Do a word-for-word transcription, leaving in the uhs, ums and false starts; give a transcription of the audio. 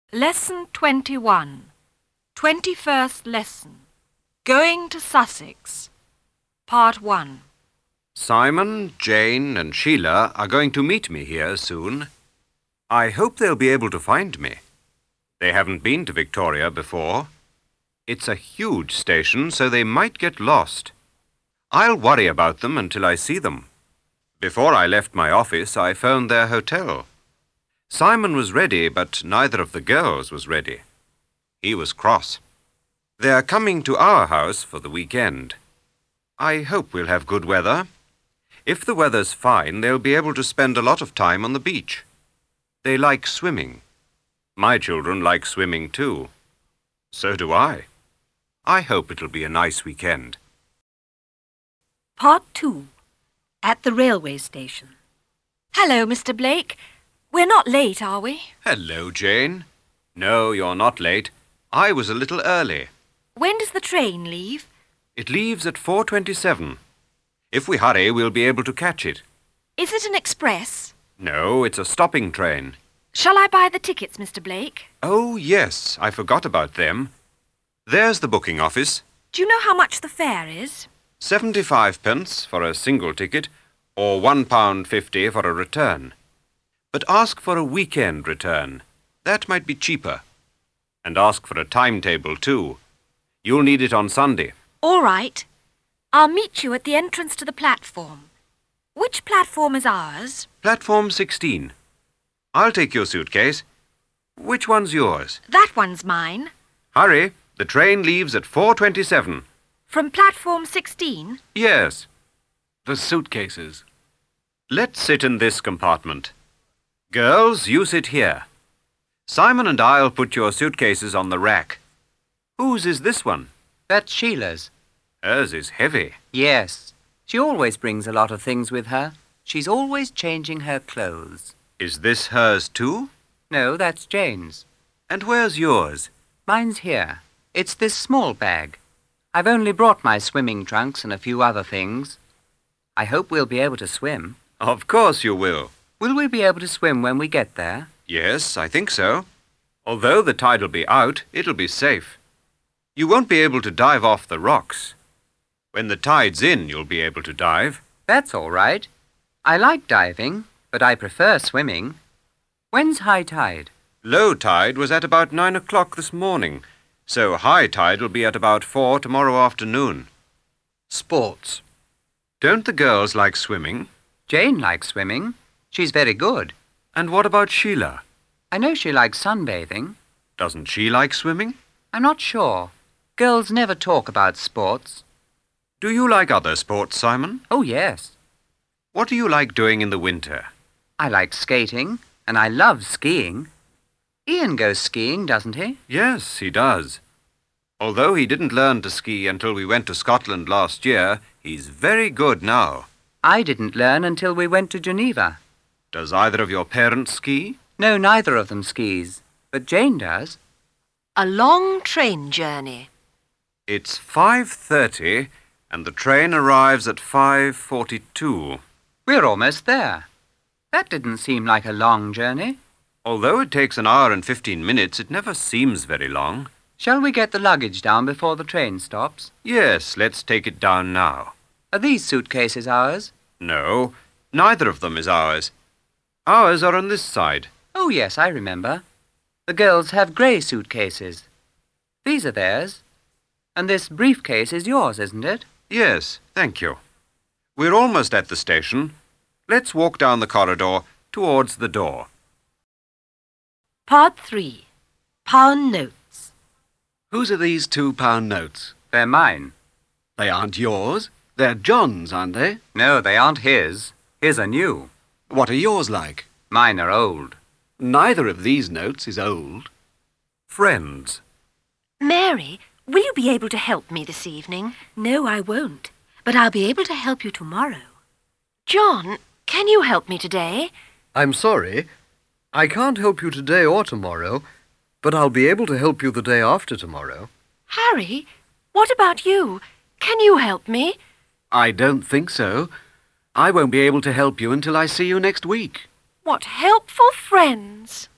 Lesson twenty-one. Twenty-first lesson. Going to Sussex. Part one. Simon, Jane and Sheila are going to meet me here soon. I hope they'll be able to find me. They haven't been to Victoria before. It's a huge station, so they might get lost. I'll worry about them until I see them. Before I left my office, I phoned their hotel. Simon was ready, but neither of the girls was ready. He was cross. They're coming to our house for the weekend. I hope we'll have good weather. If the weather's fine, they'll be able to spend a lot of time on the beach. They like swimming. My children like swimming too. So do I. I hope it'll be a nice weekend. Part two. At the railway station. Hello, Mister Blake. We're not late, are we? Hello, Jane. No, you're not late. I was a little early. When does the train leave? It leaves at four twenty-seven. If we hurry, we'll be able to catch it. Is it an express? No, it's a stopping train. Shall I buy the tickets, Mister Blake? Oh, yes, I forgot about them. There's the booking office. Do you know how much the fare is? Seventy-five pence for a single ticket, or one pound fifty for a return. But ask for a weekend return. That might be cheaper. And ask for a timetable too. You'll need it on Sunday. All right. I'll meet you at the entrance to the platform. Which platform is ours? Platform sixteen. I'll take your suitcase. Which one's yours? That one's mine. Hurry, the train leaves at four twenty-seven. From platform sixteen? Yes. The suitcases. Let's sit in this compartment. Girls, you sit here. Simon and I'll put your suitcases on the rack. Whose is this one? That's Sheila's. Hers is heavy. Yes. She always brings a lot of things with her. She's always changing her clothes. Is this hers too? No, that's Jane's. And where's yours? Mine's here. It's this small bag. I've only brought my swimming trunks and a few other things. I hope we'll be able to swim. Of course you will. Will we be able to swim when we get there? Yes, I think so. Although the tide'll be out, it'll be safe. You won't be able to dive off the rocks. When the tide's in, you'll be able to dive. That's all right. I like diving, but I prefer swimming. When's high tide? Low tide was at about nine o'clock this morning, so high tide will be at about four tomorrow afternoon. Sports. Don't the girls like swimming? Jane likes swimming. She's very good. And what about Sheila? I know she likes sunbathing. Doesn't she like swimming? I'm not sure. Girls never talk about sports. Do you like other sports, Simon? Oh, yes. What do you like doing in the winter? I like skating, and I love skiing. Ian goes skiing, doesn't he? Yes, he does. Although he didn't learn to ski until we went to Scotland last year, he's very good now. I didn't learn until we went to Geneva. Does either of your parents ski? No, neither of them skis, but Jane does. A long train journey. It's five thirty, and the train arrives at five forty-two. We're almost there. That didn't seem like a long journey. Although it takes an hour and fifteen minutes, it never seems very long. Shall we get the luggage down before the train stops? Yes, let's take it down now. Are these suitcases ours? No, neither of them is ours. Ours are on this side. Oh, yes, I remember. The girls have grey suitcases. These are theirs. And this briefcase is yours, isn't it? Yes, thank you. We're almost at the station. Let's walk down the corridor towards the door. Part three. Pound notes. Whose are these two pound notes? They're mine. They aren't yours. They're John's, aren't they? No, they aren't his. His are new. What are yours like? Mine are old. Neither of these notes is old. Friends. Mary, will you be able to help me this evening? No, I won't. But I'll be able to help you tomorrow. John, can you help me today? I'm sorry. I can't help you today or tomorrow, but I'll be able to help you the day after tomorrow. Harry, what about you? Can you help me? I don't think so. I won't be able to help you until I see you next week. What helpful friends!